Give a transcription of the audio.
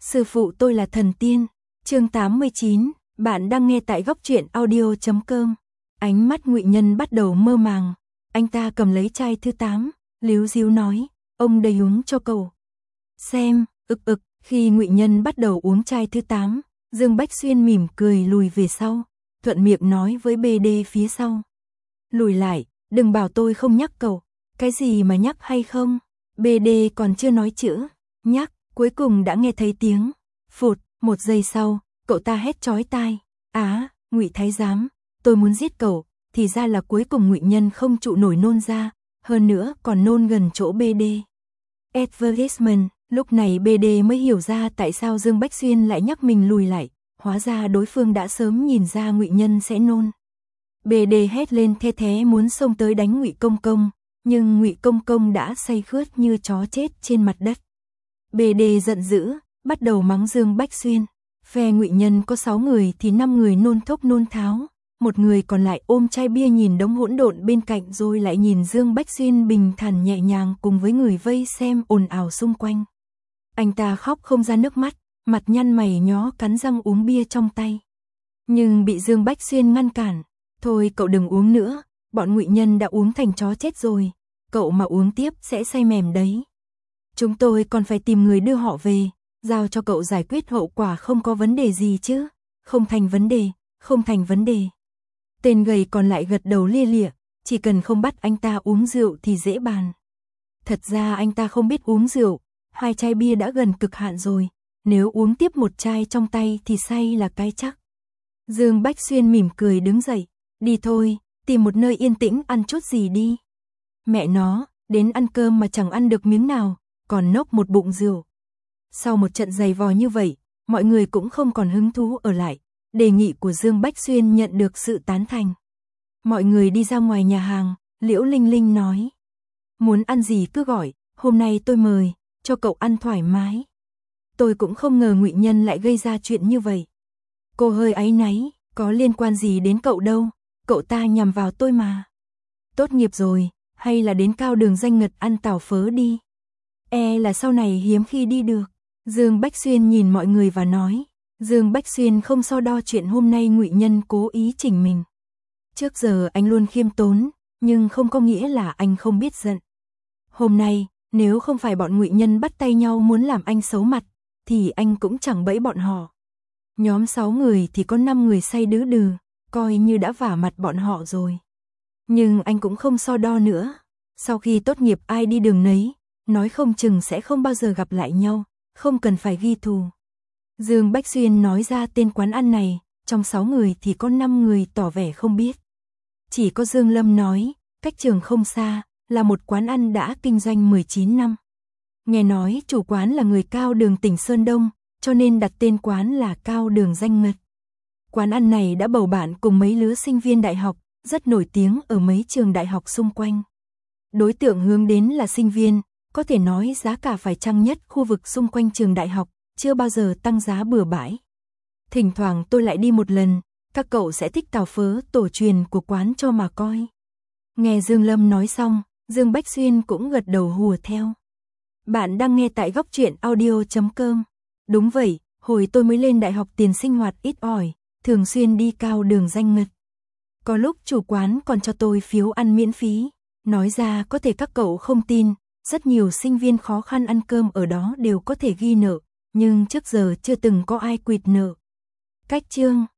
Sư phụ tôi là thần tiên. Chương 89, bạn đang nghe tại góc truyện audio.com. Ánh mắt Ngụy Nhân bắt đầu mơ màng, anh ta cầm lấy chai thứ 8, líu ríu nói, ông đây uống cho cậu. Xem, khi Ngụy Nhân bắt đầu uống chai thứ 8, Dương Bách Xuyên mỉm cười lùi về sau, thuận miệng nói với BD phía sau. Lùi lại, đừng bảo tôi không nhắc cậu. Cái gì mà nhắc hay không? BD còn chưa nói chữ nhắc, cuối cùng đã nghe thấy tiếng phụt. Một giây sau, cậu ta hét chói tai. Ngụy Thái Giám, tôi muốn giết cậu. Thì ra là cuối cùng Ngụy Nhân không trụ nổi nôn ra, hơn nữa còn nôn gần chỗ BD. Advertisement, lúc này BD mới hiểu ra tại sao Dương Bách Xuyên lại nhắc mình lùi lại, hóa ra đối phương đã sớm nhìn ra Ngụy Nhân sẽ nôn. BD hét lên the thé muốn xông tới đánh Ngụy Công Công, nhưng Ngụy Công Công đã say khướt như chó chết trên mặt đất. BD giận dữ, bắt đầu mắng Dương Bách Xuyên. Phe Ngụy Nhân có 6 người thì 5 người nôn thốc nôn tháo, một người còn lại ôm chai bia nhìn đống hỗn độn bên cạnh rồi lại nhìn Dương Bách Xuyên bình thản nhẹ nhàng cùng với người vây xem ồn ào xung quanh. Anh ta khóc không ra nước mắt, mặt nhăn mày nhó cắn răng uống bia trong tay. Nhưng bị Dương Bách Xuyên ngăn cản. Thôi cậu đừng uống nữa, bọn Ngụy Nhân đã uống thành chó chết rồi, cậu mà uống tiếp sẽ say mềm đấy. Chúng tôi còn phải tìm người đưa họ về, giao cho cậu giải quyết hậu quả không có vấn đề gì chứ. Không thành vấn đề, không thành vấn đề. Tên gầy còn lại gật đầu lia lịa, chỉ cần không bắt anh ta uống rượu thì dễ bàn. Thật ra anh ta không biết uống rượu, 2 chai bia đã gần cực hạn rồi, nếu uống tiếp 1 chai trong tay thì say là cái chắc. Dương Bách Xuyên mỉm cười đứng dậy, đi thôi, tìm một nơi yên tĩnh ăn chút gì đi. Mẹ nó, đến ăn cơm mà chẳng ăn được miếng nào, còn nốc một bụng rượu. Sau một trận giày vò như vậy, mọi người cũng không còn hứng thú ở lại, đề nghị của Dương Bách Xuyên nhận được sự tán thành. Mọi người đi ra ngoài nhà hàng, Liễu Linh Linh nói. Muốn ăn gì cứ gọi, hôm nay tôi mời, cho cậu ăn thoải mái. Tôi cũng không ngờ Ngụy Nhân lại gây ra chuyện như vậy. Cô hơi áy náy, có liên quan gì đến cậu đâu, cậu ta nhằm vào tôi mà. Tốt nghiệp rồi, hay là đến Cao Đường Danh Ngật ăn tàu phớ đi. Là sau này hiếm khi đi được. Dương Bách Xuyên nhìn mọi người và nói. Dương Bách Xuyên không so đo chuyện hôm nay Ngụy Nhân cố ý chỉnh mình. Trước giờ anh luôn khiêm tốn, nhưng không có nghĩa là anh không biết giận. Hôm nay, nếu không phải bọn Ngụy Nhân bắt tay nhau muốn làm anh xấu mặt, thì anh cũng chẳng bẫy bọn họ. Nhóm 6 người thì có 5 người say đứ đừ, coi như đã vả mặt bọn họ rồi. Nhưng anh cũng không so đo nữa. Sau khi tốt nghiệp ai đi đường nấy, nói không chừng sẽ không bao giờ gặp lại nhau, không cần phải ghi thù. Dương Bách Xuyên nói ra tên quán ăn này, trong 6 người thì có 5 người tỏ vẻ không biết. Chỉ có Dương Lâm nói, cách trường không xa, là một quán ăn đã kinh doanh 19 năm. Nghe nói chủ quán là người Cao Đường tỉnh Sơn Đông, cho nên đặt tên quán là Cao Đường Danh Ngật. Quán ăn này đã bầu bạn cùng mấy lứa sinh viên đại học, rất nổi tiếng ở mấy trường đại học xung quanh. Đối tượng hướng đến là sinh viên, có thể nói giá cả phải chăng nhất khu vực xung quanh trường đại học, chưa bao giờ tăng giá bừa bãi. Thỉnh thoảng tôi lại đi một lần, các cậu sẽ thích tàu phớ tổ truyền của quán cho mà coi. Nghe Dương Lâm nói xong, Dương Bách Xuyên cũng gật đầu hùa theo. Bạn đang nghe tại góc truyện audio.com. Đúng vậy, hồi tôi mới lên đại học tiền sinh hoạt ít ỏi, thường xuyên đi Cao Đường Danh Ngật. Có lúc chủ quán còn cho tôi phiếu ăn miễn phí. Nói ra có thể các cậu không tin, rất nhiều sinh viên khó khăn ăn cơm ở đó đều có thể ghi nợ, nhưng trước giờ chưa từng có ai quỵt nợ. Cách chương